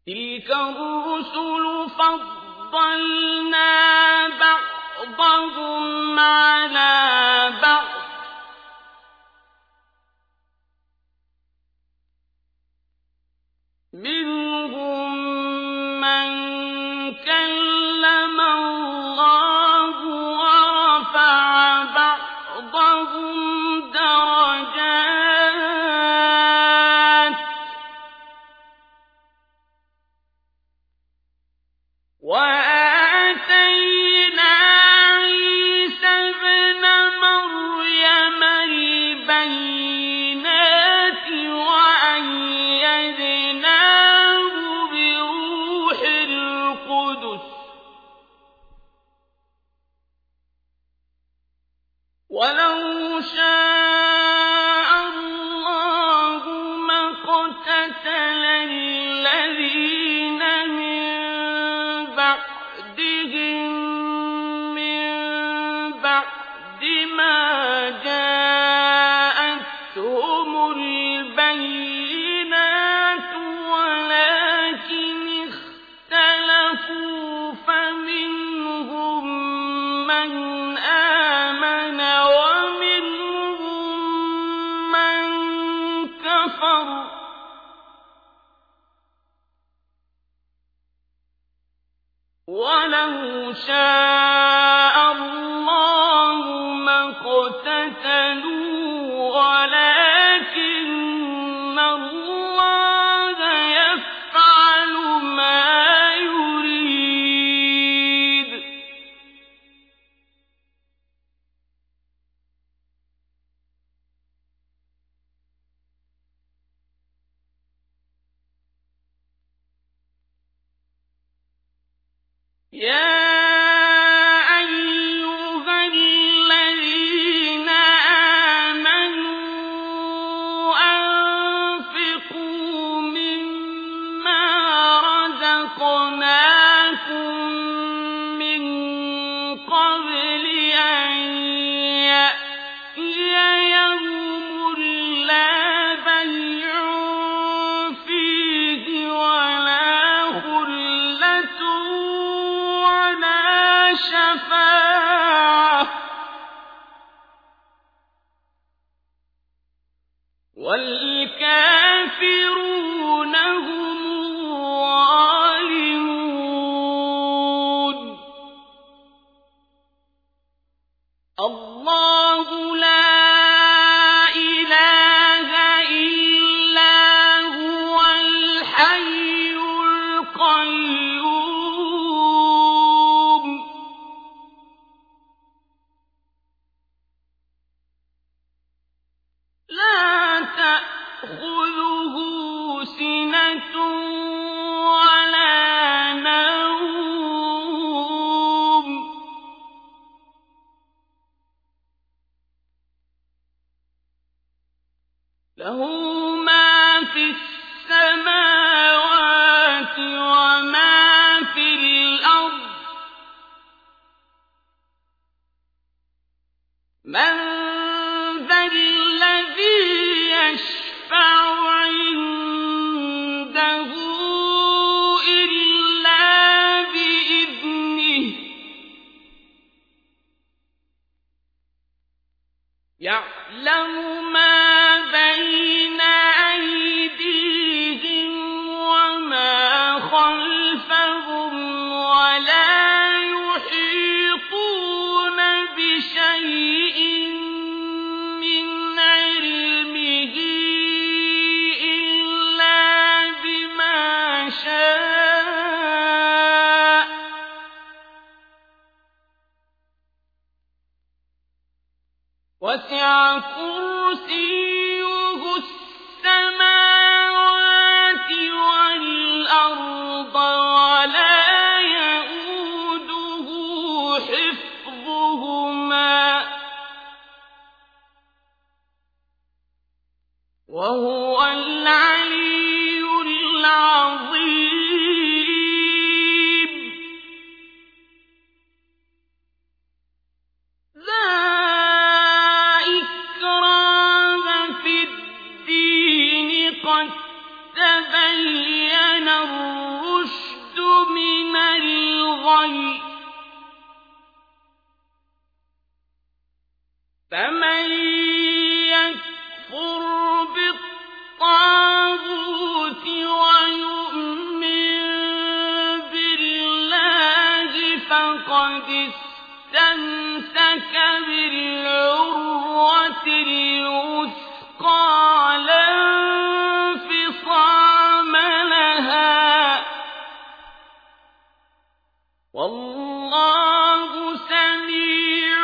تلك الرسل فضلنا بعضهم على بعض منهم من كلم الله ورفع بعضهم درجات وآتينا عيسى ابن مريم البينات وأيدناه بروح القدس ولو شاء الله ما اقتتل الذين من بعدهم من بعد ما جاءتهم البينات ولكن اختلفوا فمنهم من آمن ومنهم من كفر ولو شاء الله ما اقتتلوا ولكن الله يفعل ما يريد يا أيها الذين آمنوا أنفقوا مما رزقناكم من قبل أن يأتي يوم لا بيع فيه ولا خلة ولا شفاعة والكافرون هم الظالمون الله لا إله إلا هو الحي القيوم لا تأخذه سنة ولا نوم له ما في السماوات وما في الأرض من ذا الذي يشفع عنده إلا بإذنه يعلم ما بين أيديهم وما خلفهم ولا يحيطون بشيء من علمه إلا بما شاء وسع كرسيه السماوات والأرض ولا يئوده حفظهما وهو العلي العظيم لا إكراه فقد استمسك بالعروة الوثقى لا انفصام لها والله سميع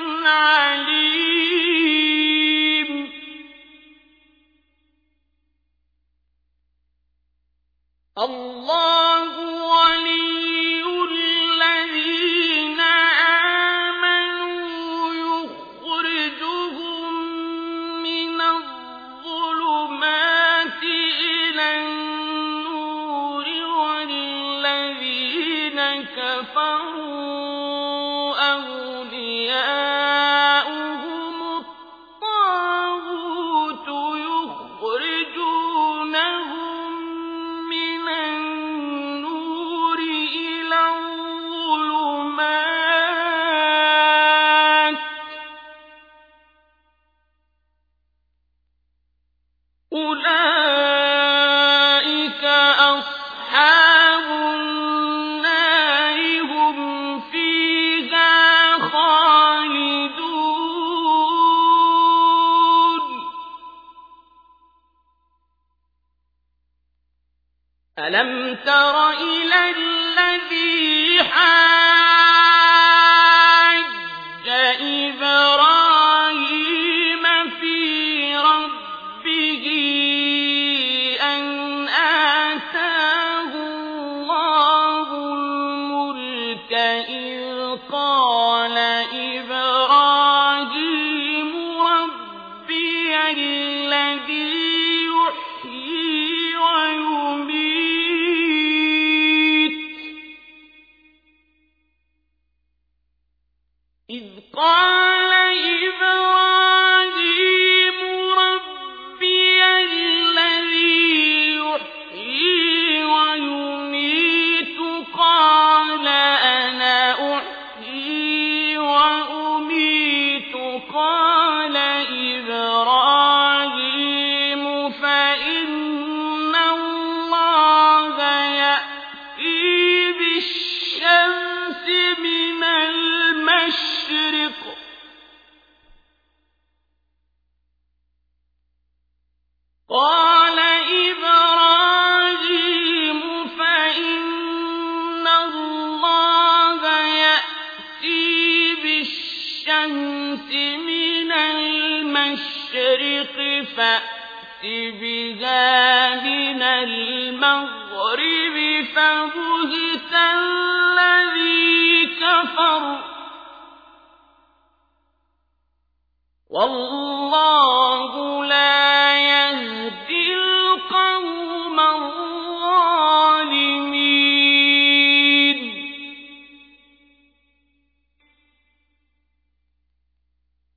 عليم. الله ولي الذين آمنوا يخرجهم من الظلمات إلى النور والذين كفروا أولياؤهم الطاغوت يخرجونهم من النور إلى الظلمات أولئك أصحاب النار هم فيها خالدون. ألم تر إلى الذي حاج إبراهيم في ربه أن آتاه الله الملك إذ قال إبراهيم ربي الذي يحيي ويميت إذ قال إبراهيم ربي الذي يحيي ويميت قال أنا أحيي وأميت قال إبراهيم فإن الله يأتي بالشمس من المشرق قال إبراهيم فإن الله يأتي بالشمس من المشرق فأت بها من المغرب فبهت الذي كفر والله